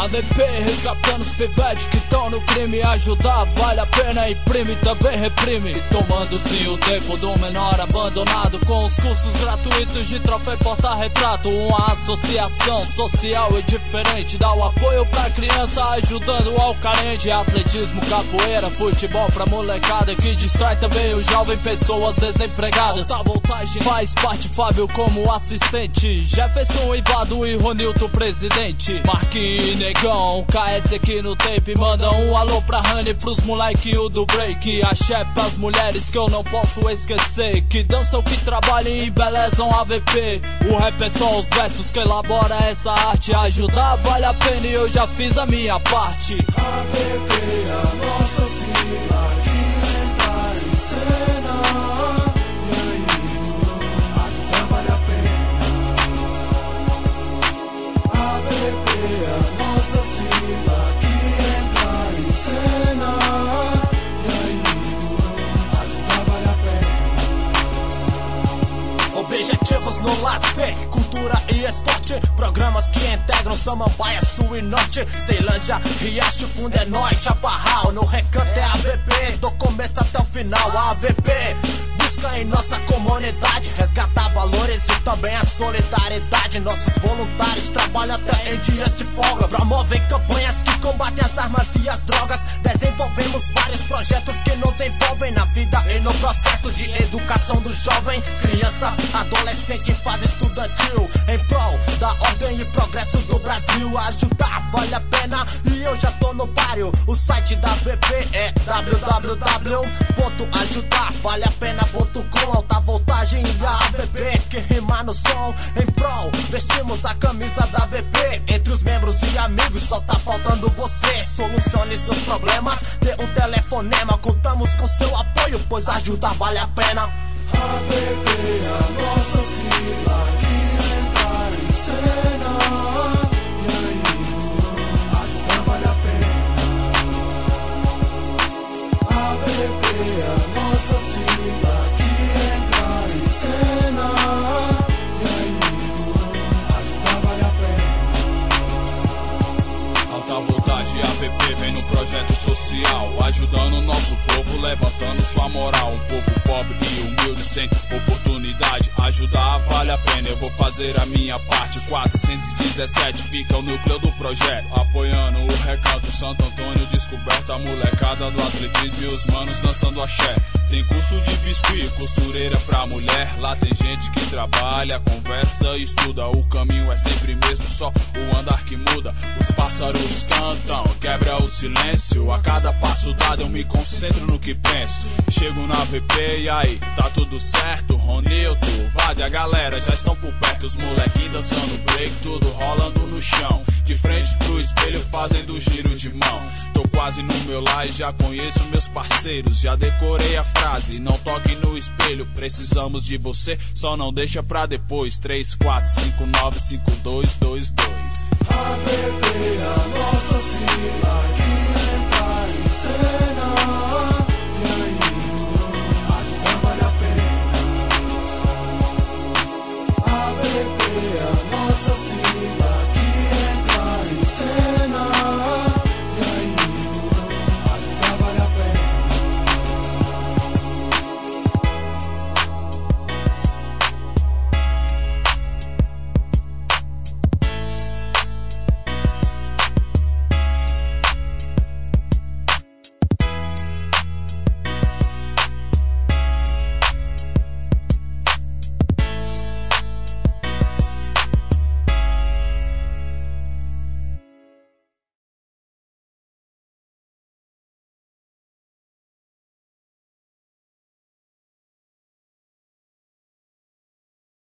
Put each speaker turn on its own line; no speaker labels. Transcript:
AVP resgatando os pivetes que estão no crime. Ajudar vale a pena, imprime também reprime. E tomando sim o tempo do menor abandonado, com os cursos gratuitos de troféu e porta-retrato. Uma associação social e diferente, dá o apoio pra criança, ajudando ao carente. Atletismo, capoeira, futebol pra molecada, que distrai também o jovem, pessoas desempregadas. Alta voltagem faz parte, Fábio como assistente, Jefferson, Ivado e Ronilton presidente. Marquinhos e Negão, KS aqui no tape, manda um alô pra Honey, pros molequinhos do break. Axé pras mulheres que eu não posso esquecer, que dançam, que trabalham e embelezam AVP. O rap é só os versos que elabora essa arte. Ajudar vale a pena e eu já fiz a minha parte.
AVP, a nossa sigla que entra em cena. E aí, ajudar vale a pena. AVP, a nossa sigla que entra em cena. E aí, ajudar vale a pena.
Objetivos no lazer, cultura e esporte, programas que integram Samambaia, Sul e Norte, Ceilândia, Riacho, Fundo é nóis, Chaparral, no recanto é AVP, do começo até o final, a AVP busca em nossa comunidade resgatar valores e também a solidariedade. Nossos voluntários trabalham até em dias de folga, promovem campanhas que combatem as armas e as drogas. Desenvolvemos vários projetos que nos envolvem na vida e no processo de educação dos jovens, crianças, adolescentes em fase estudantil, em prol da ordem e progresso do Brasil. Ajudar vale a pena e eu já tô no páreo. O site da AVP é www.ajudarvaleapena.com. Alta voltagem e a AVP que rima no som. Em prol, vestimos a camisa da AVP. Entre os membros e amigos só tá faltando você. Solucione seus problemas, dê um telefonema. Contamos com seu apoio, pois ajudar vale a pena.
AVP, a nossa sigla que entra em cena. E aí, ajudar vale a pena. AVP, a nossa sigla que entra em cena. E aí, ajudar vale a pena.
Alta voltagem, AVP vem no projeto social, ajudando o nosso povo, levantando sua moral. Um povo pobre e humilde, sem oportunidade. Ajudar vale a pena, eu vou fazer a minha parte. 417 fica o núcleo do projeto, apoiando o recanto Santo Antônio, descoberta a molecada do atletismo e os manos dançando axé. Tem curso de biscuit, costureira pra mulher. Lá tem gente que trabalha, conversa e estuda. O caminho é sempre mesmo, só o andar que muda. Os pássaros cantam, quebra o silêncio. A cada passo dado eu me concentro no que penso. Chego na AVP e aí, tá tudo certo? Ronilton, Vade, a galera já estão por perto. Os molequinhos dançando break, tudo rolando no chão. De frente pro espelho fazendo giro de mão. Tô quase no meu lar e já conheço meus parceiros. Já decorei a frase, não toque no espelho. Precisamos de você, só não deixa pra depois. 3, 4, 5, 9, 5, 2, 2, 2.
AVP, a nossa sigla